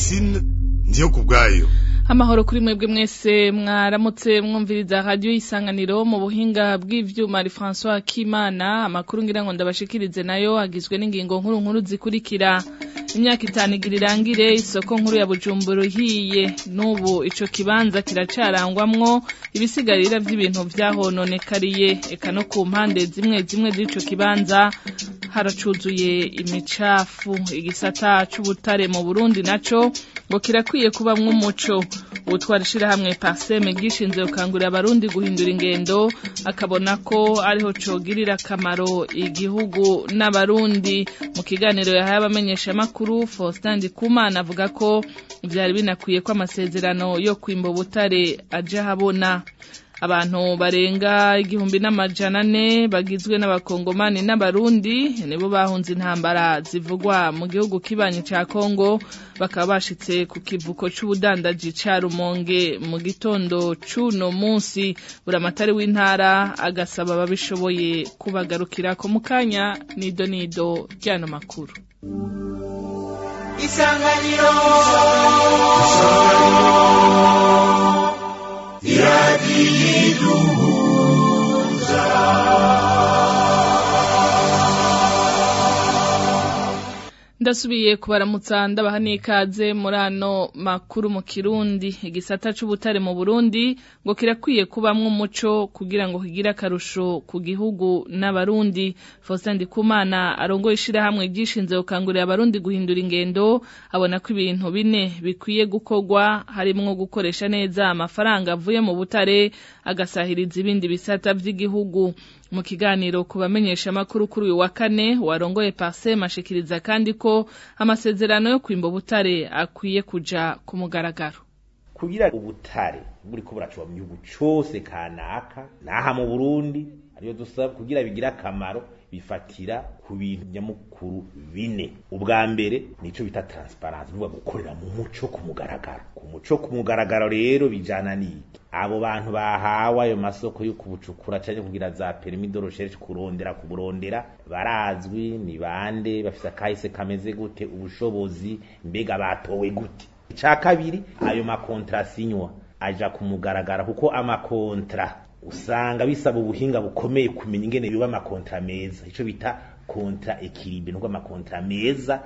Francine ndiyo kubwayo. Amahoro kuri mwebwe mwese mwaramutse mwumviriza radio Isanganiro mu buhinga bw'ivyuma ari François Kimana. Amakuru ngira ngo ndabashikirize nayo agizwe n'ingingo nkuru zikurikira. Imyaka 5 igirangire isoko nkuru ya Bujumbura hiye n'ubu ico kibanza kiracarangwamwo ibisigarira by'ibintu vyahononekariye eka no ku mpande zimwe z'ico kibanza haracuzuye imicafu. Igisata c'ubutare mu Burundi naco ngo kirakwiye kubamwo umuco. Utwarishira hamwe Parseme gishinze ukangurira abarundi guhindura ingendo akabona ko ariho cogirira kamaro igihugu n'abarundi. Mu kiganiro yahaye abamenyesha makuru Faustin Ndikumana avuga ko byari binakwiye ko amasezerano yo kwimba butare aje habona. Abantu barenga 1400 bagizwe n'abakongomani n'abarundi nibo bahunze intambara zivugwa mu gihugu kibanyi ca Kongo bakaba bashitse ku kivuko c'ubudandaji ca Rumonge mu gitondo cuno munsi. Buramatari w'intara agasaba babishoboye kubagarukira ko mukanya nido ryano makuru. Isanganiro Ndasubiye kubaramutsa ndabaha n'ikaze muri ano makuru mu Kirundi. Igisata c'ubutare mu Burundi ngo kirakwiye kubamwo umuco kugira ngo kigira akarusho ku gihugu n'abarundi. Faustin Ndikumana arongoye ishirahamwe gishinze ukangurira abarundi guhindura ingendo abona ko ibintu bine bikwiye gukorwa harimwo gukoresha neza amafaranga avuye mu butare agasahiriza ibindi bisata by'igihugu. Mu kiganiro kubamenyesha makuru kuri uyu wa kane warongoye Parseme ashikiriza kandi ko amasezerano yo kwimba butare akwiye kuja ku mugaragaro. Kugira ubutare buri ko buracuba mu gihugu cyose kanaka naha mu Burundi ariyo dusaba kugira bigira akamaro bifatira ku bintu nyamukuru bine. Ubwa mbere nico bita transparence, nuba gukorera mu muco ku mugaragaro. Ku muco ku mugaragaro rero bijana niki abo bantu bahawa ayo masoko yo kubucukura cyane kugira za permis de recherche kuburondera barazwi ni bande bafise akahise kameze gute ubushobozi mbega batowe gute. Ica kabiri ayo makontra sinywa aja ku mugaragaro kuko amakontra usanga bisaba ubuhinga bukomeye kumenya ingene biba amakontra meza. Ico bita kontra equilibre nuko amakontra meza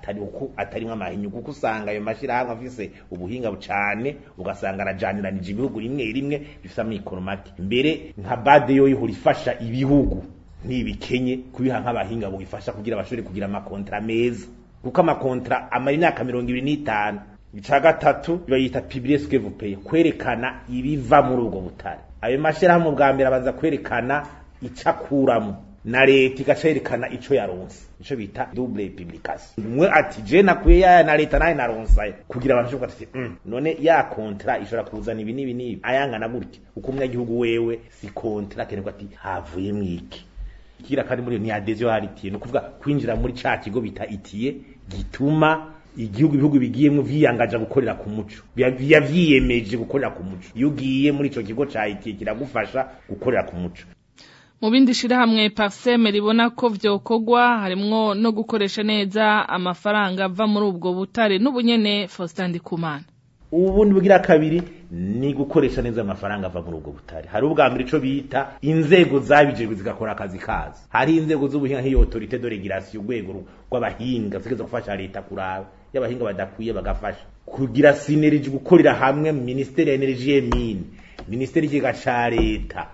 atari amahinyu kuko usanga ayo mashirahamwe afise ubuhinga bucane ugasanga arajaniranije ibihugu rimwe bifise amikoromati mbere nka bade yo ihurifasha ibihugu nibikenye kubiha nk'abahinga bugifasha kugira abashore kugira amakontra meza kuko amakontra amara imyaka 25. Ica gatatu bayita publier ce que vous payez, kwerekana ibiva muri ubwo butare. Ayo mashirahamwe bwa mbere abanza kwerekana icakuramo na leta igacerekana ico yaronse, ico bita double publication. Mwe ati je nakwiye na leta naye naronse kugira abantu bashobora ati none ya kontra ishobora kuzana ibi nibi ayangana gutya uko umunyagihugu wewe si kontra keneko ati havuye mwiki kira kandi muri ni adhesion haritiye no kuvuga kwinjira muri ca kigo bita itiye gituma ibihugu bigiyemwe vyiyangaje gukorera ku muco vyiyemeje gukorera ku muco. Iyo ugiye muri ico kigo ca itiye kiragufasha gukorera ku muco. Mu bindi shirahamwe Parseme ribona ko vyokogwa harimwo no gukoresha neza amafaranga ava muri ubwo butare n'ubunyene. Faustin Ndikumana ubundi bugira kabiri ni gukoresha neza amafaranga ava muri ubwo butare. Hari ubwa mbere ico bita inzego zabijejwe zigakora akazi kazo. Hari inzego z'ubuhinga nk'iyo autorité de régulation urwego rw'abahinga zigeze gufasha leta kuraba y'abahinga badakwiye bagafasha kugira synergie gukorera hamwe Ministère ya Energie Mine, Ministère y'Ikigega ca leta,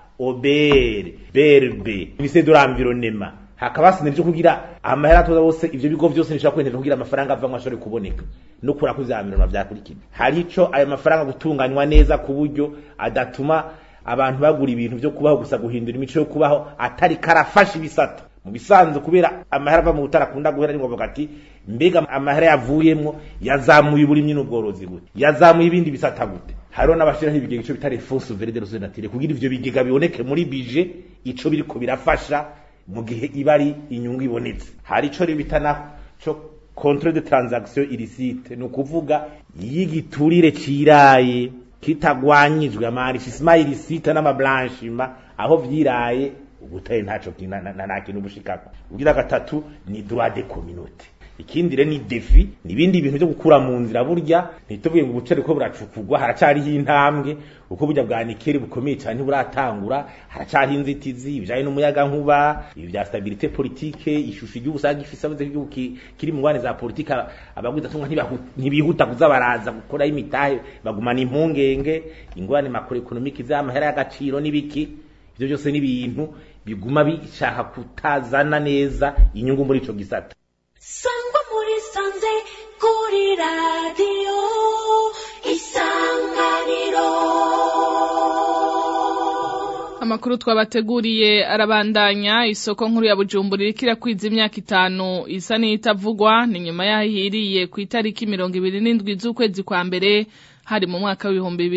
OBR, BRB, Ministère de l'Environnement hakaba synergie kugira amahera toza bose ivyo bigo vyose nishaka kwendera kugira amafaranga ava mwashore kuboneka no kura kuzamirana vyakurikira. Hari ico ayo mafaranga gutunganywa neza ku buryo adatuma abantu bagura ibintu byo kubaho gusa guhindura imico yo kubaho atari karafasha ibisata mu bisanzwe kubera amahera ava mu butarakunda guhera ni ngombwa ati mbega amahera yavuyemwo yazamuye uburimyi n'ubworozi gute yazamuye ibindi bisata gute. Hariho n'abashira nk'ibigega ico bitare fonds souverain de ressources naturelles kugira ivyo bigega biboneke muri budget ico biriko birafasha mu gihe ibari inyungu ibonetse. Hari ico ribitana cyo contrôle de transaction illicite no kuvuga yigiturire ciraye kitagwanyijwe amarishissement illicite n'amablanchiment aho vyiraye ubutaye ntaco kintu bushikako. Ugira gatatu ni droit de communauté. ikindi rero ni defi nibindi bintu byo gukura mu nzira burya ntituvuye ngo ubucere ko buracukugwa haracari intambwe uko burya bwa nikeri bukomeye cyane buratangura haracari inzitizi ibijanye n'umuyaga nkuba ibya stabilité politique ishusho y'ubusaga ifisa buze kiri mu ngwane za politique abagwiza tumwa ntibihuta kuzabaraza gukora imitahe bagumana impungenge ingwane makuru economique z'amahera y'agaciro nibiki ibyo byose ni bintu biguma bishaka kutazana neza inyungu muri ico gisata. Sangwa muri sanze kuri radio Isanganiro. Amakuru twabateguriye arabandanya. Isoko nkuru ya Bujumbura irikira kwiza imyaka 5 isa n'itavugwa ni nyuma yahiriye ku itariki 27 z'ukwezi kwa mbere hari mu mwaka w'ibihumbi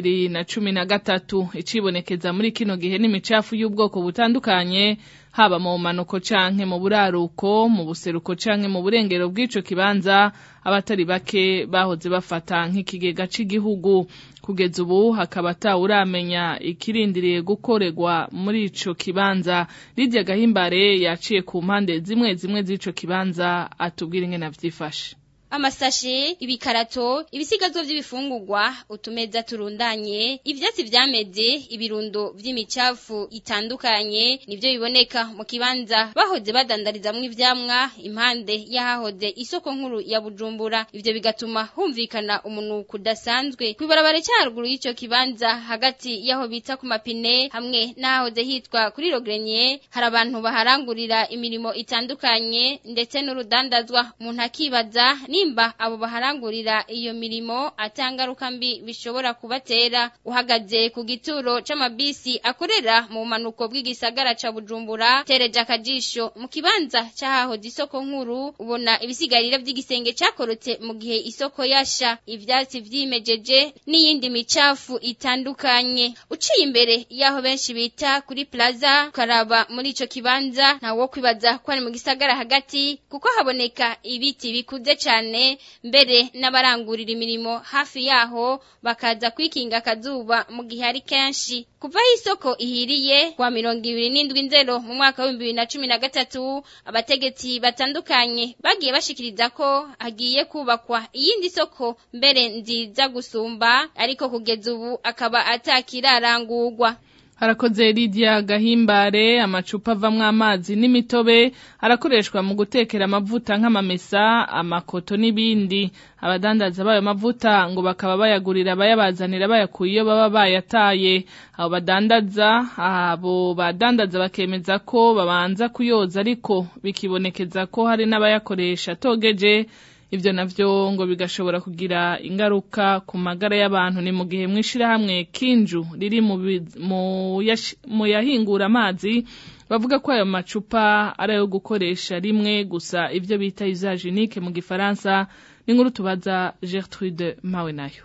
2013. Icibonekeza muri kino gihe n'imicafu y'ubwoko butandukanye haba mu manuko canke mu buraruko mu buseruko canke mu burengero bw'ico kibanza abatari bake bahoze bafata nk'ikigega c'igihugu. Kugeza ubu hakaba atawuramenya ikirindiriye gukorerwa muri ico kibanza. Lydia Gahimbare yaciye ku mpande zimwe zimwe z'ico kibanza atubwira ingene navyifashe. Amasashi, ibikarato, ibisigazwa vy'ibifungurwa, utumeza turundanye, ivyatsi vyameze, ibirundo vy'imicafu itandukanye nivyo biboneka mu kibanza bahoze badandarizamwe ivyamwa impande yahahoze isoko nkuru ya Bujumbura. Ivyo bigatuma humvikana umunuko udasanzwe kwibarabara cyaruguru y'ico kibanza hagati yaho bita ku mapine hamwe nahoze hitwa kuri Rogrenye. Hari abantu baharangurira imirimo itandukanye ndetse n'urudandazwa. Umuntu akibaza nimba abo baharangurira iyo mirimo atangaruka mbi bishobora kubatera. Uhagaze ku gituro c'amabisi akorera mu manuko bw'igisagara ca Bujumbura tereje akajisho mu kibanza cyahahoze isoko nkuru ubona ibisigarira by'igisenge cyakorotse mu gihe isoko yasha, ivyatsi vyimejeje n'iyindi micafu itandukanye. Uciye imbere yaho benshi bita kuri plaza karaba muri ico kibanza ntawo kwibaza ko ari mu gisagara hagati kuko haboneka ibiti bikuze cyane mbere n'abarangurira imirimo hafi yaho bakaza kwikinga akazuba mu gihe ari kenshi. Kuva isoko ihiriye kwa 27 mu mwaka wa 2013 abategetsi batandukanye bagiye bashikiriza ko hagiye kubakwa iyindi soko mbere nziza gusumba ariko kugeza ubu akaba atakirarangurwa. Harakoze Lydia Gahimbare. Amacupa avamwe amazi n'imitobe arakoreshwa mu gutekera amavuta nk'amamesa, amakoto n'ibindi. Abadandaza bayo mavuta ngo bakaba bayagurira bayabazanira bayakuye iyo baba bayataye. Abo badandaza bakemeza ko babanza kuyoza ariko bikibonekeza ko hari n'abayakoresha togeje. Ivyo navyo ngo bigashobora kugira ingaruka ku magara y'abantu. Ni mu gihe mwishira hamwe Kinju riri mu yahingura amazi bavuga ko ayo macupa ari ayo gukoresha rimwe gusa, ivyo bita usage unique mu gifaransa. Ni nkuru tubaza Gertrude Mawe nayo.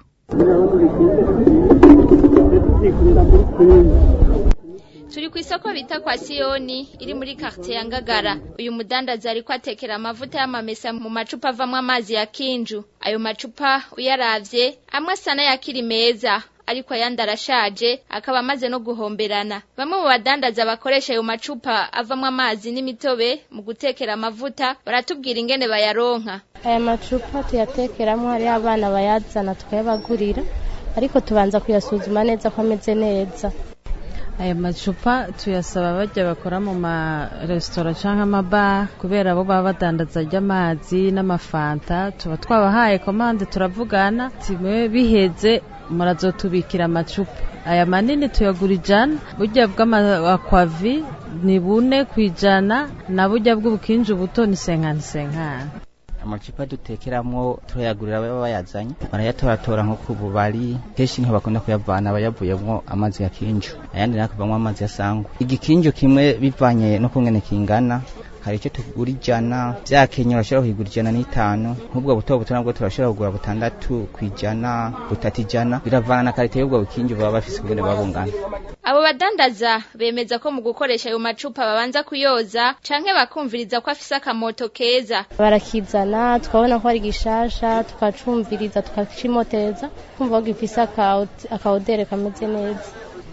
Turi ku isoko bita kwa Sioni iri muri quartier ya Ngagara. Uyu mudandaza ariko atekera amavuta y'amamesa mu macupa avamwe amazi ya Kinju. Ayo macupa uyaravye amwe sana yakiri meza ariko ayandi arashaje akaba amaze no guhomberana. Bamwe mu badandaza bakoresha ayo macupa avamwe amazi n'imitobe mu gutekera amavuta baratubwira ingene bayaronka. Aya macupa tuyatekeramo hari abana bayazana tukayabagurira ariko tubanza kuyasuzuma neza ko ameze neza. Aya macupa tuyasaba bajya bakora mu ma restaurant canke amaba kubera bo baba badandaza ry'amazi n'amafanta. Tuba twabahaye commande turavugana timwe biheze murazotubikira amacupa. Aya manini tuyagura 100, burya bw'amakwavi ni 4 kwijana na burya bw'ubukinju buto ni 50. Amacupa dutekeramwo turayagurira baba bayazanye barayatoratora nko ku bubari kenshi nko bakunda kuyavana bayavuyemwo amazi ya Kinju ayandi nakavamwo amazi ya Sangwa. Igikinju kimwe bivanye no kungene kingana hari icyo tugura 100 vyakenye bashobora kugura 105 nk'ubwo buto buto nabwo turashobora kugura 6 kwijana 3 biravana na karite y'ubwo bukinju baba bafise kugene babungana. Abo badandaza bemeza ko mu gukoresha ayo macupa babanza kuyoza canke bakumviriza ko afise akamoto keza. Barakizana tukabona ko ari gishasha tukacumviriza tukacimoteza kumva ko gifise akaodere kameze neza.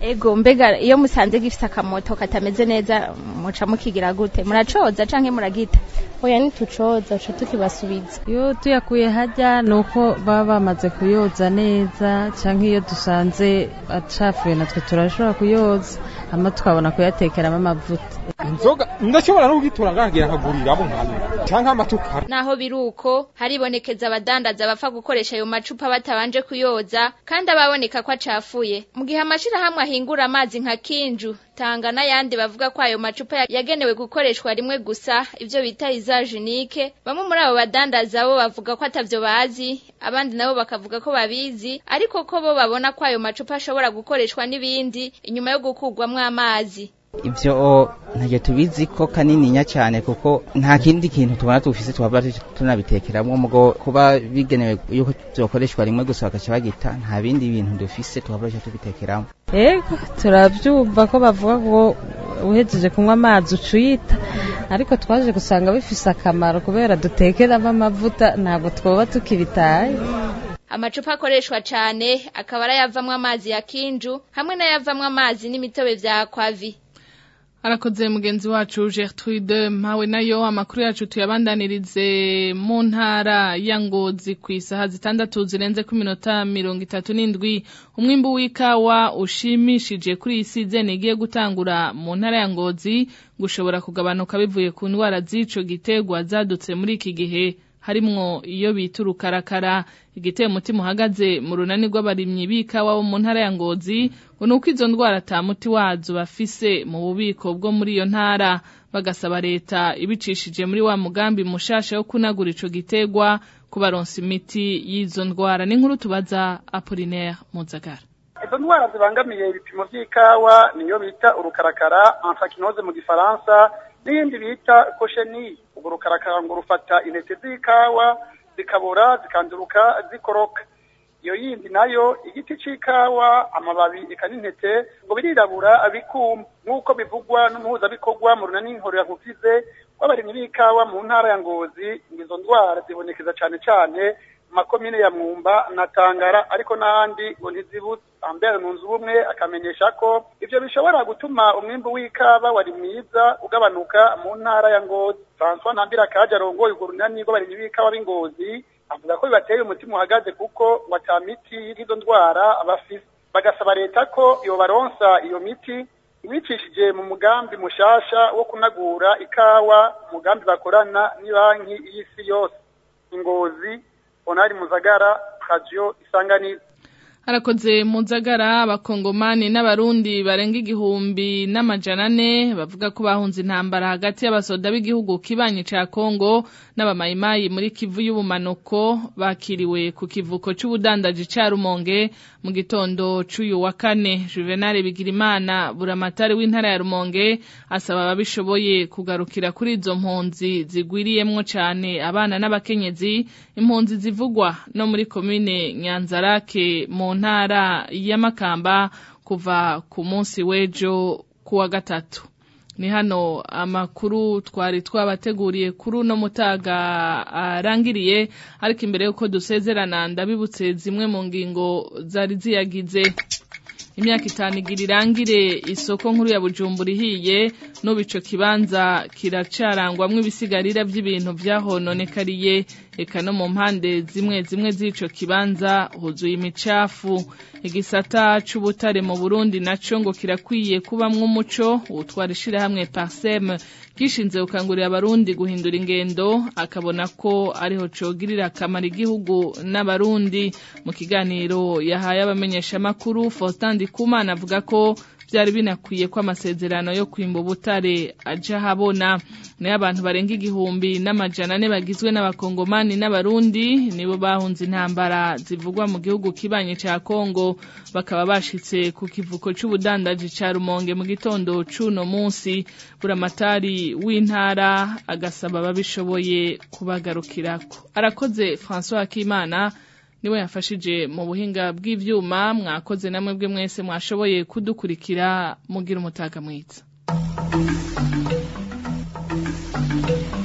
Ego mbega iyo musanze gifise akamoto katameze neza muca mukigira gute muracoza canke muragita oya ntitucoza uca tukibasubiza iyo tuyakuye hajya nuko baba bamaze kuyoza neza canke iyo dusanze acafuye natwe turashobora kuyoza hama tukabona kuyatekeramo amavuta inzoga ndashobora no kugitura ngagira akaguriramo nkane canke amatuka naho biruko haribonekeza abadandaza bapfa gukoresha ayo macupa batabanje kuyoza kandi ababoneka ko acafuye mu gihe amashira hamwe ahingura amazi nka Kinju Tanga n'ayandi bavuga ko ayo macupa yagenewe gukoreshwa rimwe gusa ivyo bita isagenique bamwe muri abo badandaza bo bavuga ko atavyo bazi abandi nabo bakavuga ko babizi ariko ko bo babona ko ayo macupa ashobora gukoreshwa n'ibindi inyuma yo gukugwamwo amazi ivyo ntaje tubizi ko kanininya cyane kuko nta kindi kintu tubona tufise twaba tunabitekeramwo mugo kuba bigenewe yuko byokoreshwa rimwe gusa bakaca bagita nta bindi bintu dufise twaba tubitekeramo ego turavyumva ko bavuga ngo uhejeje kunywa amazi ucuyita ariko twaje gusanga bifise akamaro kubera dutekeramo amavuta ntabwo twoba tukibitaye amacupa akoreshwa cyane akaba arayavamwo amazi ya Kinju hamwe n'ayavamwo amazi n'imitobe vya Kwavi. Arakoze mugenzi wacu Gertrude Mpawe nayo amakuru yacu tuyabandanirize mu ntara ya Ngozi ku isaha 6 zirenze ku minota 37 umwimbu w'ikawa ushimishije kuri isize negiye gutangura mu ntara ya Ngozi gushobora kugabanuka bivuye ku ndwara z'ico gitegwa zadutse muri iki gihe harimwo iyo biturukarakara igiteye umutima uhagaze mu runani rw'abarimyi b'ikawa bo mu ntara ya Ngozi nuko izo ndwara tamuti wazo bafise mu bubiko bwo muri iyo ntara bagasaba leta ibicishije muri wa mugambi mushasha wo kunagura ico gitegwa kubaronsa imiti y'izo ndwara n'inkuru tubaza Apollinaire Muzagara. Izo ndwara zibangamiye ibipimo by'ikawa niyo bita urukarakara anthracnose mu gifaransa n'indi bita kosheni urukarakara ngo rufata intete z'ikawa zikabora zikanduruka zikoroka iyo yindi nayo igiti c'ikawa amababi ikaninete ngo birirabura abikuma nkuko bivugwa n'umuhuza bikorwa mu runani nkorera nkufize kwabarimye b'ikawa mu ntara ya Ngozi izo ndwara zibonekeza cane makomine ya Mwumba na Tangara ariko n'ahandi ngo ntizibutse ambere mu nzu bumwe akamenyesha ko ivyo bishobora gutuma umwimbu w'ikawa wari mwiza ugabanuka mu ntara ya Ngozi. François Ntambira kaje arongoye urwo runani rw'abarimyi b'ikawa b'Ingozi avuga ko bibateye umutima uhagaze kuko watamiti y'izo ndwara abafise bagasaba leta ko iyo baronsa iyo miti ibicishije mu mugambi mushasha wo kunagura ikawa umugambi bakorana n'ibanki y'isi yose. Ingozi Onari Muzagara Radio Isanganiro. Arakoze Muzagara abakongomani n'abarundi barenga 1,400 bavuga ko bahunze intambara hagati y'abasoda b'igihugu kibanye ca Kongo n'abamayimayi muri Kivu y'ubumanuko bakiriwe ku kivuko c'ubudandaji ca Rumonge mu gitondo c'uyu wa kane. Juvenal Bigirimana buramatari w'intara ya Rumonge asaba ababishoboye kugarukira kuri izo mpunzi zigwiriyemwo cane abana n'abakenyezi impunzi zivugwa no muri komine Nyanzarake mu ntara ya Makamba kuva ku munsi w'ejo kuwa gatatu. Ni hano amakuru twari twabateguriye kuri uno mutaga arangiriye ariko imbere yuko dusezerana ndabibutse zimwe mu ngingo zari ziyagize. Imyaka 5 igirangire isoko nkuru ya Bujumbura ihiye no bico kibanza kiracarangwamwe ibisigarira by'ibintu byahononekariye eka no mu mpande zimwe z'ico kibanza huzuye imicafu. Igisata c'ubutare mu Burundi naco ngo kirakwiye kubamwe umuco utwarishira hamwe Parsem gishinze ukangurira abarundi guhindura ingendo akabona ko ariho cogirira akamaro igihugu n'abarundi. Mu kiganiro yahaye abamenyesha makuru Faustin Ndikumana avuga ko byari binakwiye ko amasezerano yo kwimba ubutare aja habona. Nayo abantu barenga 1,400 bagizwe n'abakongomani n'abarundi nibo bahunze intambara zivugwa mu gihugu kibanye ca Kongo bakaba bashitse ku kivuko c'ubudandaji ca Rumonge mu gitondo c'uno munsi. Buramatari w'intara agasaba babishoboye kubagarukirako. Arakoze François Akimana niwe yafashije mu buhinga bw'ivyuma. Mwakoze namwe bwe mwese mwashoboye kudukurikira mugira umutaga mwiza.